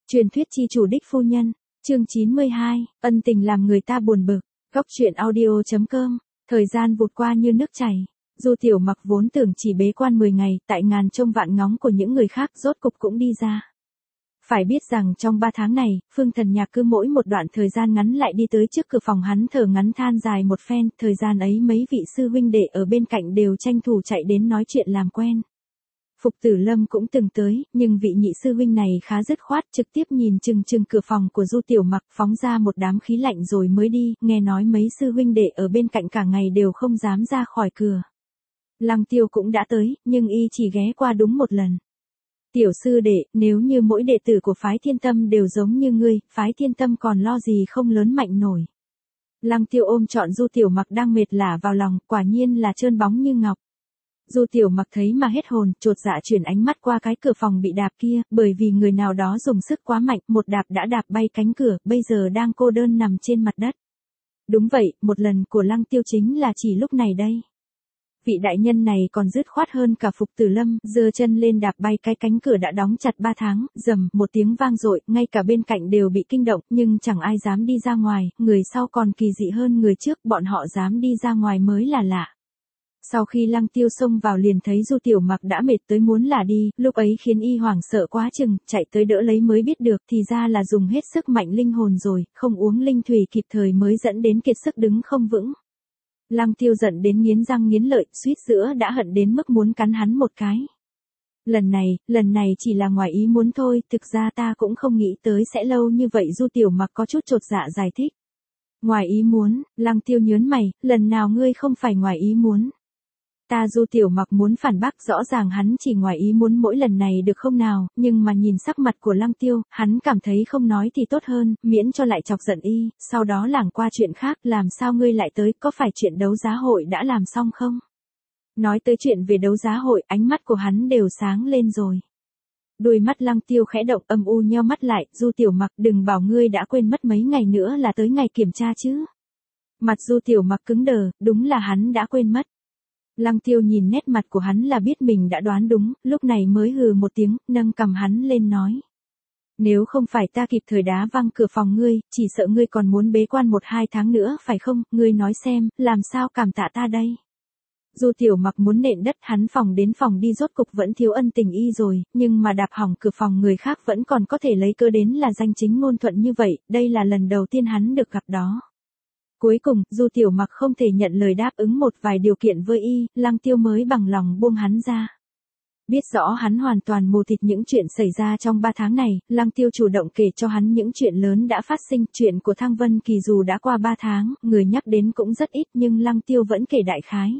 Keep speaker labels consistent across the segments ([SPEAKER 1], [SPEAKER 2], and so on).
[SPEAKER 1] Truyền thuyết chi chủ đích phu nhân, chương 92, ân tình làm người ta buồn bực. Góc truyện audio.com. Thời gian vụt qua như nước chảy. Du Tiểu Mặc vốn tưởng chỉ bế quan 10 ngày, tại ngàn trông vạn ngóng của những người khác rốt cục cũng đi ra. Phải biết rằng trong 3 tháng này, Phương Thần Nhạc cứ mỗi một đoạn thời gian ngắn lại đi tới trước cửa phòng hắn thở ngắn than dài một phen, thời gian ấy mấy vị sư huynh đệ ở bên cạnh đều tranh thủ chạy đến nói chuyện làm quen. Phục Tử Lâm cũng từng tới, nhưng vị nhị sư huynh này khá dứt khoát, trực tiếp nhìn chừng chừng cửa phòng của Du Tiểu Mặc, phóng ra một đám khí lạnh rồi mới đi, nghe nói mấy sư huynh đệ ở bên cạnh cả ngày đều không dám ra khỏi cửa. Lăng Tiêu cũng đã tới, nhưng y chỉ ghé qua đúng một lần. Tiểu sư đệ, nếu như mỗi đệ tử của phái Thiên Tâm đều giống như ngươi, phái Thiên Tâm còn lo gì không lớn mạnh nổi. Lăng Tiêu ôm trọn Du Tiểu Mặc đang mệt lả vào lòng, quả nhiên là trơn bóng như ngọc. Du Tiểu Mặc thấy mà hết hồn, chột dạ chuyển ánh mắt qua cái cửa phòng bị đạp kia, bởi vì người nào đó dùng sức quá mạnh, một đạp đã đạp bay cánh cửa, bây giờ đang cô đơn nằm trên mặt đất. Đúng vậy, một lần của Lăng Tiêu chính là chỉ lúc này đây. Vị đại nhân này còn dứt khoát hơn cả Phục Tử Lâm, giơ chân lên đạp bay cái cánh cửa đã đóng chặt 3 tháng, rầm, một tiếng vang dội, ngay cả bên cạnh đều bị kinh động, nhưng chẳng ai dám đi ra ngoài, người sau còn kỳ dị hơn người trước, bọn họ dám đi ra ngoài mới là lạ. Sau khi Lăng Tiêu xông vào liền thấy Du Tiểu Mặc đã mệt tới muốn là đi, lúc ấy khiến y hoảng sợ quá chừng, chạy tới đỡ lấy mới biết được thì ra là dùng hết sức mạnh linh hồn rồi, không uống linh thủy kịp thời mới dẫn đến kiệt sức đứng không vững. Lăng Tiêu giận đến nghiến răng nghiến lợi, suýt nữa đã hận đến mức muốn cắn hắn một cái. Lần này chỉ là ngoài ý muốn thôi, thực ra ta cũng không nghĩ tới sẽ lâu như vậy. Du Tiểu Mặc có chút chột dạ giải thích. Ngoài ý muốn, Lăng Tiêu nhớn mày, lần nào ngươi không phải ngoài ý muốn. Ta Du Tiểu Mặc muốn phản bác, rõ ràng hắn chỉ ngoài ý muốn mỗi lần này được không nào, nhưng mà nhìn sắc mặt của Lăng Tiêu, hắn cảm thấy không nói thì tốt hơn, miễn cho lại chọc giận y, sau đó lảng qua chuyện khác, làm sao ngươi lại tới, có phải chuyện đấu giá hội đã làm xong không? Nói tới chuyện về đấu giá hội, ánh mắt của hắn đều sáng lên rồi. Đôi mắt Lăng Tiêu khẽ động, âm u nheo mắt lại, Du Tiểu Mặc, đừng bảo ngươi đã quên mất mấy ngày nữa là tới ngày kiểm tra chứ. Mặt Du Tiểu Mặc cứng đờ, đúng là hắn đã quên mất. Lăng Tiêu nhìn nét mặt của hắn là biết mình đã đoán đúng, lúc này mới hừ một tiếng, nâng cầm hắn lên nói. Nếu không phải ta kịp thời đá văng cửa phòng ngươi, chỉ sợ ngươi còn muốn bế quan 1-2 tháng nữa phải không, ngươi nói xem, làm sao cảm tạ ta đây. Du Tiểu Mặc muốn nện đất, hắn phòng đến phòng đi rốt cục vẫn thiếu ân tình y rồi, nhưng mà đạp hỏng cửa phòng người khác vẫn còn có thể lấy cớ đến là danh chính ngôn thuận như vậy, đây là lần đầu tiên hắn được gặp đó. Cuối cùng, Du Tiểu Mặc không thể nhận lời đáp ứng một vài điều kiện với y, Lăng Tiêu mới bằng lòng buông hắn ra. Biết rõ hắn hoàn toàn mù tịt những chuyện xảy ra trong 3 tháng này, Lăng Tiêu chủ động kể cho hắn những chuyện lớn đã phát sinh. Chuyện của Thăng Vân Kỳ dù đã qua 3 tháng, người nhắc đến cũng rất ít nhưng Lăng Tiêu vẫn kể đại khái.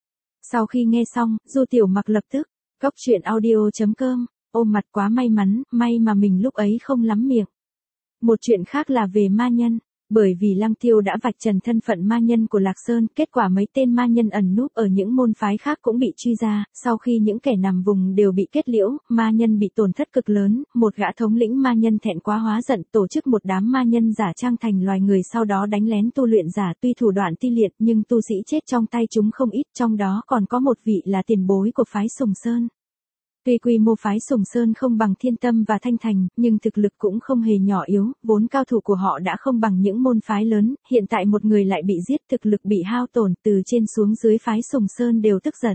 [SPEAKER 1] Sau khi nghe xong, Du Tiểu Mặc lập tức, góc truyện audio.com, ôm mặt quá may mắn, may mà mình lúc ấy không lắm miệng. Một chuyện khác là về ma nhân. Bởi vì Lăng Tiêu đã vạch trần thân phận ma nhân của Lạc Sơn, kết quả mấy tên ma nhân ẩn núp ở những môn phái khác cũng bị truy ra, sau khi những kẻ nằm vùng đều bị kết liễu, ma nhân bị tổn thất cực lớn, một gã thống lĩnh ma nhân thẹn quá hóa giận tổ chức một đám ma nhân giả trang thành loài người sau đó đánh lén tu luyện giả, tuy thủ đoạn ti liệt nhưng tu sĩ chết trong tay chúng không ít, trong đó còn có một vị là tiền bối của phái Sùng Sơn. Tuy quy mô phái Sùng Sơn không bằng Thiên Tâm và Thanh Thành, nhưng thực lực cũng không hề nhỏ yếu, vốn cao thủ của họ đã không bằng những môn phái lớn, hiện tại một người lại bị giết, thực lực bị hao tổn, từ trên xuống dưới phái Sùng Sơn đều tức giận.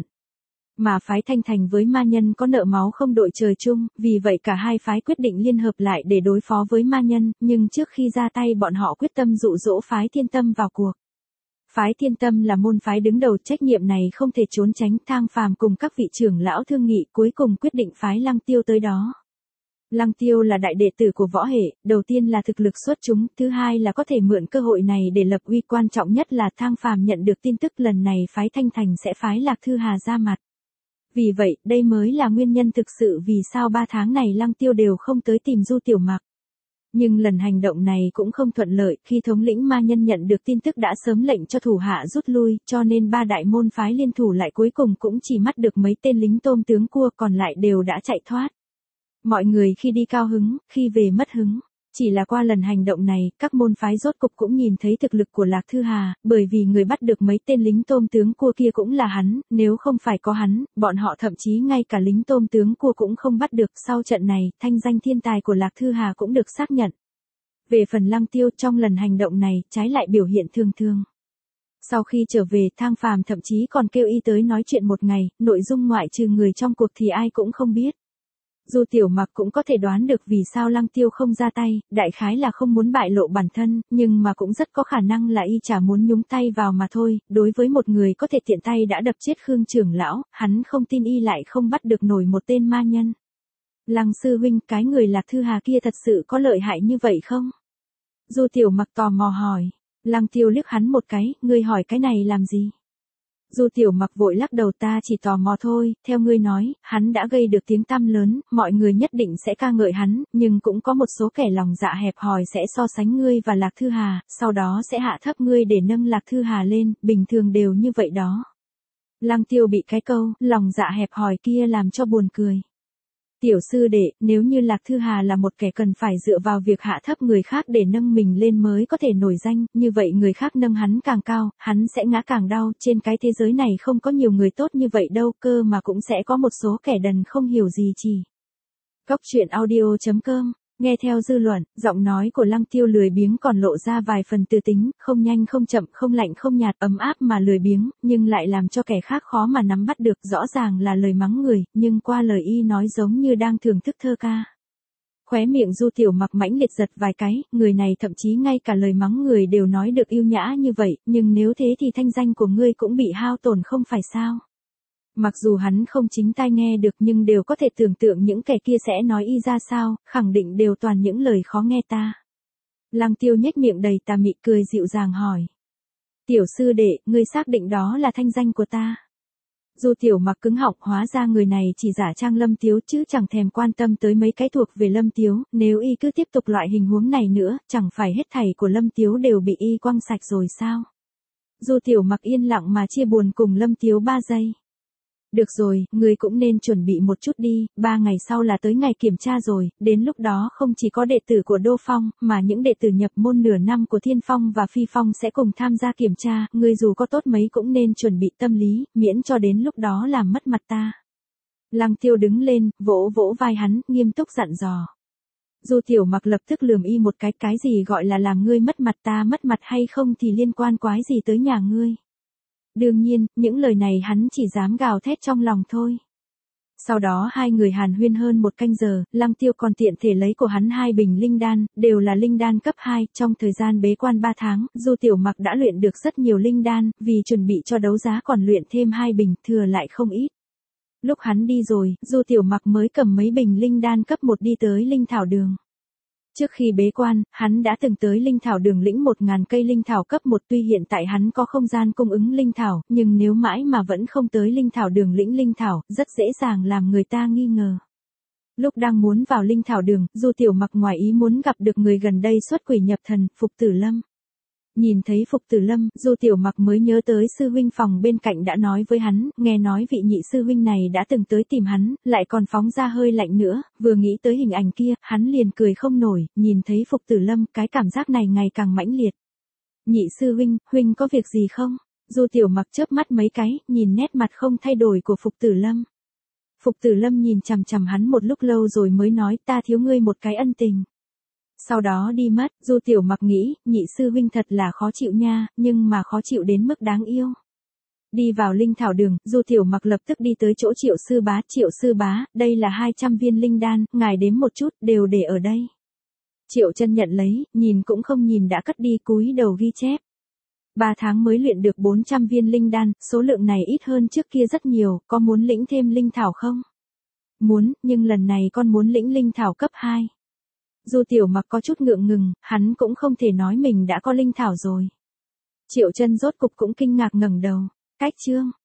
[SPEAKER 1] Mà phái Thanh Thành với ma nhân có nợ máu không đội trời chung, vì vậy cả hai phái quyết định liên hợp lại để đối phó với ma nhân, nhưng trước khi ra tay bọn họ quyết tâm dụ dỗ phái Thiên Tâm vào cuộc. Phái Thiên Tâm là môn phái đứng đầu, trách nhiệm này không thể trốn tránh. Thang Phàm cùng các vị trưởng lão thương nghị, cuối cùng quyết định phái Lăng Tiêu tới đó. Lăng Tiêu là đại đệ tử của võ hệ, đầu tiên là thực lực xuất chúng, thứ hai là có thể mượn cơ hội này để lập uy, quan trọng nhất là Thang Phàm nhận được tin tức lần này phái Thanh Thành sẽ phái Lạc Thư Hà ra mặt. Vì vậy, đây mới là nguyên nhân thực sự vì sao 3 tháng này Lăng Tiêu đều không tới tìm Du Tiểu Mặc. Nhưng lần hành động này cũng không thuận lợi, khi thống lĩnh ma nhân nhận được tin tức đã sớm lệnh cho thủ hạ rút lui, cho nên 3 đại môn phái liên thủ lại cuối cùng cũng chỉ mắt được mấy tên lính tôm tướng cua, còn lại đều đã chạy thoát. Mọi người khi đi cao hứng, khi về mất hứng. Chỉ là qua lần hành động này, các môn phái rốt cục cũng nhìn thấy thực lực của Lạc Thư Hà, bởi vì người bắt được mấy tên lính tôm tướng cua kia cũng là hắn, nếu không phải có hắn, bọn họ thậm chí ngay cả lính tôm tướng cua cũng không bắt được. Sau trận này, thanh danh thiên tài của Lạc Thư Hà cũng được xác nhận. Về phần Lăng Tiêu, trong lần hành động này, trái lại biểu hiện thường thường. Sau khi trở về, Thang Phàm thậm chí còn kêu y tới nói chuyện một ngày, nội dung ngoại trừ người trong cuộc thì ai cũng không biết. Du Tiểu Mặc cũng có thể đoán được vì sao Lăng Tiêu không ra tay, đại khái là không muốn bại lộ bản thân, nhưng mà cũng rất có khả năng là y chả muốn nhúng tay vào mà thôi. Đối với một người có thể tiện tay đã đập chết Khương trưởng lão, hắn không tin y lại không bắt được nổi một tên ma nhân. Lăng sư huynh, cái người Lạc Thư Hà kia thật sự có lợi hại như vậy không? Du Tiểu Mặc tò mò hỏi. Lăng Tiêu liếc hắn một cái, ngươi hỏi cái này làm gì? Du Tiểu Mặc vội lắc đầu, ta chỉ tò mò thôi, theo ngươi nói, hắn đã gây được tiếng tăm lớn, mọi người nhất định sẽ ca ngợi hắn, nhưng cũng có một số kẻ lòng dạ hẹp hòi sẽ so sánh ngươi và Lạc Thư Hà, sau đó sẽ hạ thấp ngươi để nâng Lạc Thư Hà lên, bình thường đều như vậy đó. Lăng Tiêu bị cái câu, lòng dạ hẹp hòi kia làm cho buồn cười. Tiểu sư đệ, nếu như Lạc Thư Hà là một kẻ cần phải dựa vào việc hạ thấp người khác để nâng mình lên mới có thể nổi danh, như vậy người khác nâng hắn càng cao, hắn sẽ ngã càng đau, trên cái thế giới này không có nhiều người tốt như vậy đâu, cơ mà cũng sẽ có một số kẻ đần không hiểu gì chỉ. Góc truyện audio.com, nghe theo dư luận, giọng nói của Lăng Tiêu lười biếng còn lộ ra vài phần tư tính, không nhanh không chậm, không lạnh không nhạt, ấm áp mà lười biếng, nhưng lại làm cho kẻ khác khó mà nắm bắt được, rõ ràng là lời mắng người, nhưng qua lời y nói giống như đang thưởng thức thơ ca. Khóe miệng Du Tiểu Mặc mãnh liệt giật vài cái, người này thậm chí ngay cả lời mắng người đều nói được yêu nhã như vậy, nhưng nếu thế thì thanh danh của ngươi cũng bị hao tổn không phải sao? Mặc dù hắn không chính tai nghe được nhưng đều có thể tưởng tượng những kẻ kia sẽ nói y ra sao, khẳng định đều toàn những lời khó nghe ta. Lăng Tiêu nhếch miệng đầy tà mị cười dịu dàng hỏi. Tiểu sư đệ, ngươi xác định đó là thanh danh của ta? Du Tiểu Mặc cứng họng, hóa ra người này chỉ giả trang Lâm Tiếu chứ chẳng thèm quan tâm tới mấy cái thuộc về Lâm Tiếu, nếu y cứ tiếp tục loại hình huống này nữa, chẳng phải hết thảy của Lâm Tiếu đều bị y quăng sạch rồi sao? Du Tiểu Mặc yên lặng mà chia buồn cùng Lâm Tiếu 3 giây. Được rồi, ngươi cũng nên chuẩn bị một chút đi, 3 ngày sau là tới ngày kiểm tra rồi, đến lúc đó không chỉ có đệ tử của Đô Phong, mà những đệ tử nhập môn nửa năm của Thiên Phong và Phi Phong sẽ cùng tham gia kiểm tra, ngươi dù có tốt mấy cũng nên chuẩn bị tâm lý, miễn cho đến lúc đó làm mất mặt ta. Lăng Tiêu đứng lên, vỗ vỗ vai hắn, nghiêm túc dặn dò. Du Tiểu Mặc lập tức lườm y một cái gì gọi là làm ngươi mất mặt, ta mất mặt hay không thì liên quan quái gì tới nhà ngươi. Đương nhiên, những lời này hắn chỉ dám gào thét trong lòng thôi. Sau đó hai người hàn huyên hơn 1 canh giờ, Lăng Tiêu còn tiện thể lấy của hắn 2 bình linh đan, đều là linh đan cấp 2, trong thời gian bế quan 3 tháng, Du Tiểu Mặc đã luyện được rất nhiều linh đan, vì chuẩn bị cho đấu giá còn luyện thêm 2 bình, thừa lại không ít. Lúc hắn đi rồi, Du Tiểu Mặc mới cầm mấy bình linh đan cấp 1 đi tới linh thảo đường. Trước khi bế quan, hắn đã từng tới linh thảo đường lĩnh 1000 cây linh thảo cấp 1, tuy hiện tại hắn có không gian cung ứng linh thảo, nhưng nếu mãi mà vẫn không tới linh thảo đường lĩnh linh thảo, rất dễ dàng làm người ta nghi ngờ. Lúc đang muốn vào linh thảo đường, Du Tiểu Mặc ngoài ý muốn gặp được người gần đây xuất quỷ nhập thần, Phục Tử Lâm. Nhìn thấy Phục Tử Lâm, Du Tiểu Mặc mới nhớ tới sư huynh phòng bên cạnh đã nói với hắn, nghe nói vị nhị sư huynh này đã từng tới tìm hắn, lại còn phóng ra hơi lạnh nữa, vừa nghĩ tới hình ảnh kia, hắn liền cười không nổi, nhìn thấy Phục Tử Lâm, cái cảm giác này ngày càng mãnh liệt. Nhị sư huynh có việc gì không? Du Tiểu Mặc chớp mắt mấy cái, nhìn nét mặt không thay đổi của Phục Tử Lâm. Phục Tử Lâm nhìn chằm chằm hắn một lúc lâu rồi mới nói, ta thiếu ngươi một cái ân tình. Sau đó đi mất, Du Tiểu Mặc nghĩ, nhị sư huynh thật là khó chịu nha, nhưng mà khó chịu đến mức đáng yêu. Đi vào linh thảo đường, Du Tiểu Mặc lập tức đi tới chỗ Triệu sư bá, đây là 200 viên linh đan, ngài đếm một chút, đều để ở đây. Triệu Chân nhận lấy, nhìn cũng không nhìn đã cất đi, cúi đầu ghi chép. 3 tháng mới luyện được 400 viên linh đan, số lượng này ít hơn trước kia rất nhiều, có muốn lĩnh thêm linh thảo không? Muốn, nhưng lần này con muốn lĩnh linh thảo cấp 2. Du Tiểu Mặc có chút ngượng ngùng, hắn cũng không thể nói mình đã có linh thảo rồi. Triệu Chân rốt cục cũng kinh ngạc ngẩng đầu. Cách chương